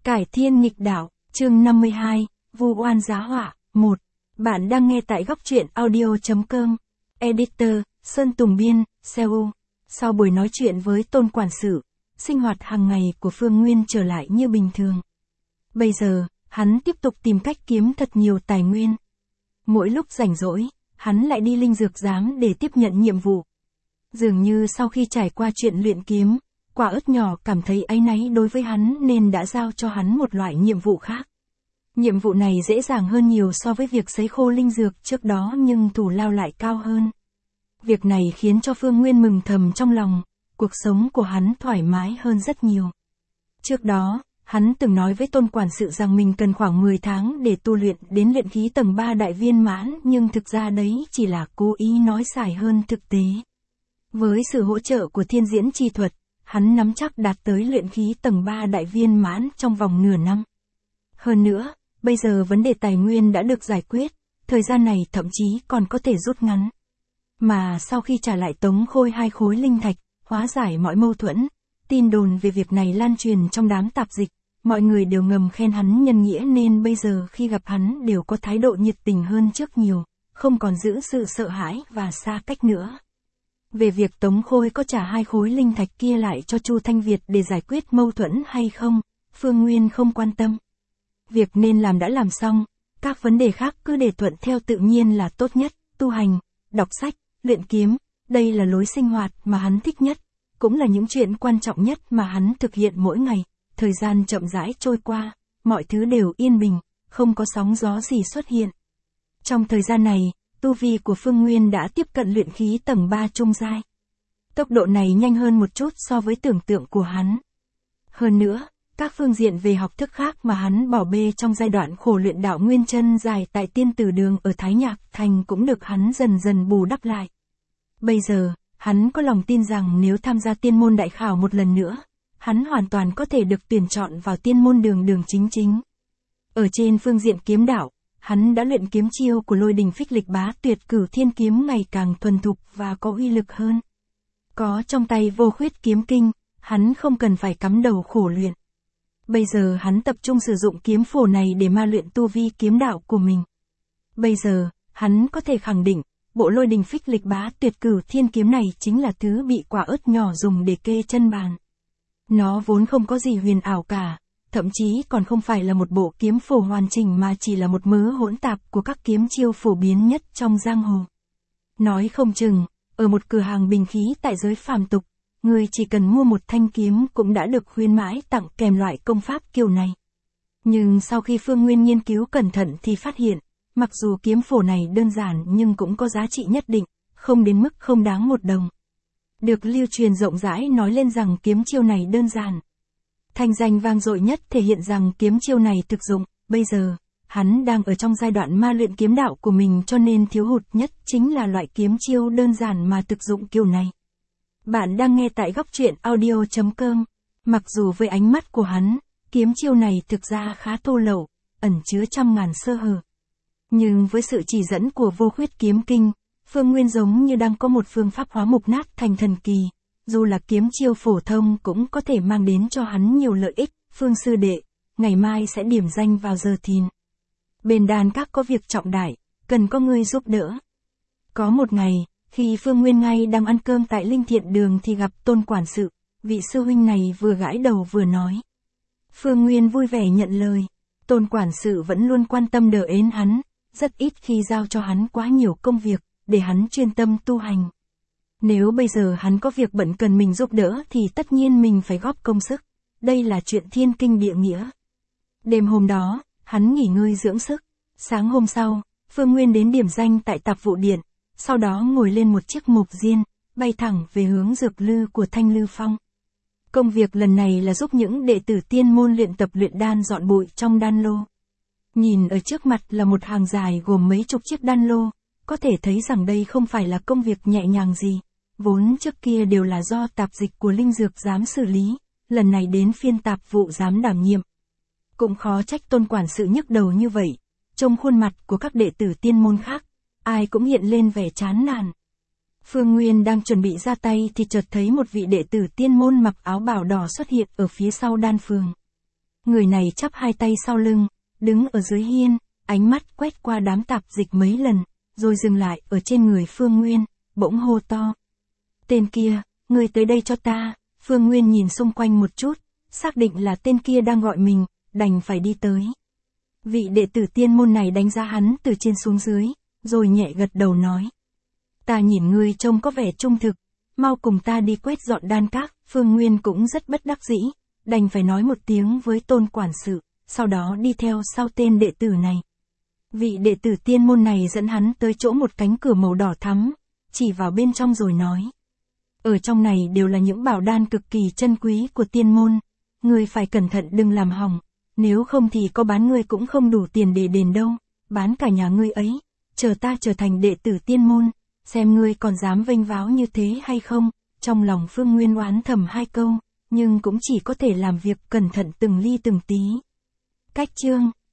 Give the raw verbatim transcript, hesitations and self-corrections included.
Cải thiên nghịch đạo, chương năm mươi hai, vu oan giá họa, một. Bạn đang nghe tại góc truyện audio chấm com. Editor, Sơn Tùng Biên, Seoul. Sau buổi nói chuyện với Tôn quản sự, sinh hoạt hàng ngày của Phương Nguyên trở lại như bình thường. Bây giờ, hắn tiếp tục tìm cách kiếm thật nhiều tài nguyên. Mỗi lúc rảnh rỗi, hắn lại đi linh dược giám để tiếp nhận nhiệm vụ. Dường như sau khi trải qua chuyện luyện kiếm, quả ớt nhỏ cảm thấy áy náy đối với hắn nên đã giao cho hắn một loại nhiệm vụ khác. Nhiệm vụ này dễ dàng hơn nhiều so với việc sấy khô linh dược trước đó nhưng thù lao lại cao hơn. Việc này khiến cho Phương Nguyên mừng thầm trong lòng, cuộc sống của hắn thoải mái hơn rất nhiều. Trước đó, hắn từng nói với Tôn quản sự rằng mình cần khoảng mười tháng để tu luyện đến luyện khí tầng ba đại viên mãn nhưng thực ra đấy chỉ là cố ý nói xài hơn thực tế. Với sự hỗ trợ của thiên diễn chi thuật, hắn nắm chắc đạt tới luyện khí tầng ba đại viên mãn trong vòng nửa năm. Hơn nữa, bây giờ vấn đề tài nguyên đã được giải quyết, thời gian này thậm chí còn có thể rút ngắn. Mà sau khi trả lại Tống Khôi hai khối linh thạch, hóa giải mọi mâu thuẫn, tin đồn về việc này lan truyền trong đám tạp dịch, mọi người đều ngầm khen hắn nhân nghĩa nên bây giờ khi gặp hắn đều có thái độ nhiệt tình hơn trước nhiều, không còn giữ sự sợ hãi và xa cách nữa. Về việc Tống Khôi có trả hai khối linh thạch kia lại cho Chu Thanh Việt để giải quyết mâu thuẫn hay không, Phương Nguyên không quan tâm. Việc nên làm đã làm xong, các vấn đề khác cứ để thuận theo tự nhiên là tốt nhất, tu hành, đọc sách, luyện kiếm, đây là lối sinh hoạt mà hắn thích nhất, cũng là những chuyện quan trọng nhất mà hắn thực hiện mỗi ngày. Thời gian chậm rãi trôi qua, mọi thứ đều yên bình, không có sóng gió gì xuất hiện. Trong thời gian này, tu vi của Phương Nguyên đã tiếp cận luyện khí tầng ba trung giai. Tốc độ này nhanh hơn một chút so với tưởng tượng của hắn. Hơn nữa, các phương diện về học thức khác mà hắn bỏ bê trong giai đoạn khổ luyện đạo nguyên chân dài tại Tiên Tử Đường ở Thái Nhạc Thành cũng được hắn dần dần bù đắp lại. Bây giờ, hắn có lòng tin rằng nếu tham gia tiên môn đại khảo một lần nữa, hắn hoàn toàn có thể được tuyển chọn vào tiên môn đường đường chính chính. Ở trên phương diện kiếm đạo, hắn đã luyện kiếm chiêu của Lôi Đình Phích Lịch Bá Tuyệt Cửu Thiên kiếm ngày càng thuần thục và có uy lực hơn. Có trong tay Vô Khuyết kiếm kinh, hắn không cần phải cắm đầu khổ luyện. Bây giờ hắn tập trung sử dụng kiếm phổ này để ma luyện tu vi kiếm đạo của mình. Bây giờ, hắn có thể khẳng định, bộ Lôi Đình Phích Lịch Bá Tuyệt Cửu Thiên kiếm này chính là thứ bị quả ớt nhỏ dùng để kê chân bàn. Nó vốn không có gì huyền ảo cả, thậm chí còn không phải là một bộ kiếm phổ hoàn chỉnh mà chỉ là một mớ hỗn tạp của các kiếm chiêu phổ biến nhất trong giang hồ. Nói không chừng, ở một cửa hàng bình khí tại giới phàm tục, người chỉ cần mua một thanh kiếm cũng đã được khuyến mãi tặng kèm loại công pháp kiểu này. Nhưng sau khi Phương Nguyên nghiên cứu cẩn thận thì phát hiện, mặc dù kiếm phổ này đơn giản nhưng cũng có giá trị nhất định, không đến mức không đáng một đồng. Được lưu truyền rộng rãi nói lên rằng kiếm chiêu này đơn giản. Thành danh vang dội nhất thể hiện rằng kiếm chiêu này thực dụng. Bây giờ, hắn đang ở trong giai đoạn ma luyện kiếm đạo của mình cho nên thiếu hụt nhất chính là loại kiếm chiêu đơn giản mà thực dụng kiểu này. Bạn đang nghe tại góc truyện audio chấm com. Mặc dù với ánh mắt của hắn, kiếm chiêu này thực ra khá thô lậu, ẩn chứa trăm ngàn sơ hở. Nhưng với sự chỉ dẫn của Vô Khuyết kiếm kinh, Phương Nguyên giống như đang có một phương pháp hóa mục nát thành thần kỳ, dù là kiếm chiêu phổ thông cũng có thể mang đến cho hắn nhiều lợi ích. Phương sư đệ, ngày mai sẽ điểm danh vào giờ thìn. Bên đàn các có việc trọng đại, cần có người giúp đỡ. Có một ngày, khi Phương Nguyên ngay đang ăn cơm tại Linh Thiện Đường thì gặp Tôn quản sự, vị sư huynh này vừa gãi đầu vừa nói. Phương Nguyên vui vẻ nhận lời, Tôn quản sự vẫn luôn quan tâm đỡ ến hắn, rất ít khi giao cho hắn quá nhiều công việc, để hắn chuyên tâm tu hành. Nếu bây giờ hắn có việc bận cần mình giúp đỡ thì tất nhiên mình phải góp công sức, đây là chuyện thiên kinh địa nghĩa. Đêm hôm đó, hắn nghỉ ngơi dưỡng sức. Sáng hôm sau, Phương Nguyên đến điểm danh tại Tạp Vụ Điện, sau đó ngồi lên một chiếc mộc diên, bay thẳng về hướng dược lư của Thanh Lư Phong. Công việc lần này là giúp những đệ tử tiên môn luyện tập luyện đan dọn bụi trong đan lô. Nhìn ở trước mặt là một hàng dài gồm mấy chục chiếc đan lô, có thể thấy rằng đây không phải là công việc nhẹ nhàng gì, vốn trước kia đều là do tạp dịch của linh dược giám xử lý, lần này đến phiên tạp vụ giám đảm nhiệm. Cũng khó trách Tôn quản sự nhức đầu như vậy, trông khuôn mặt của các đệ tử tiên môn khác, ai cũng hiện lên vẻ chán nản. Phương Nguyên đang chuẩn bị ra tay thì chợt thấy một vị đệ tử tiên môn mặc áo bào đỏ xuất hiện ở phía sau đan phường. Người này chắp hai tay sau lưng, đứng ở dưới hiên, ánh mắt quét qua đám tạp dịch mấy lần, rồi dừng lại ở trên người Phương Nguyên, bỗng hô to. Tên kia, ngươi tới đây cho ta. Phương Nguyên nhìn xung quanh một chút, xác định là tên kia đang gọi mình, đành phải đi tới. Vị đệ tử tiên môn này đánh giá hắn từ trên xuống dưới, rồi nhẹ gật đầu nói. Ta nhìn ngươi trông có vẻ trung thực, mau cùng ta đi quét dọn đan các. Phương Nguyên cũng rất bất đắc dĩ, đành phải nói một tiếng với tôn quản sự, sau đó đi theo sau tên đệ tử này. Vị đệ tử tiên môn này dẫn hắn tới chỗ một cánh cửa màu đỏ thắm, chỉ vào bên trong rồi nói. Ở trong này đều là những bảo đan cực kỳ chân quý của tiên môn, ngươi phải cẩn thận đừng làm hỏng, nếu không thì có bán ngươi cũng không đủ tiền để đền đâu, bán cả nhà ngươi ấy, chờ ta trở thành đệ tử tiên môn, xem ngươi còn dám vênh váo như thế hay không. Trong lòng Phương Nguyên oán thầm hai câu, nhưng cũng chỉ có thể làm việc cẩn thận từng ly từng tí. Cách chương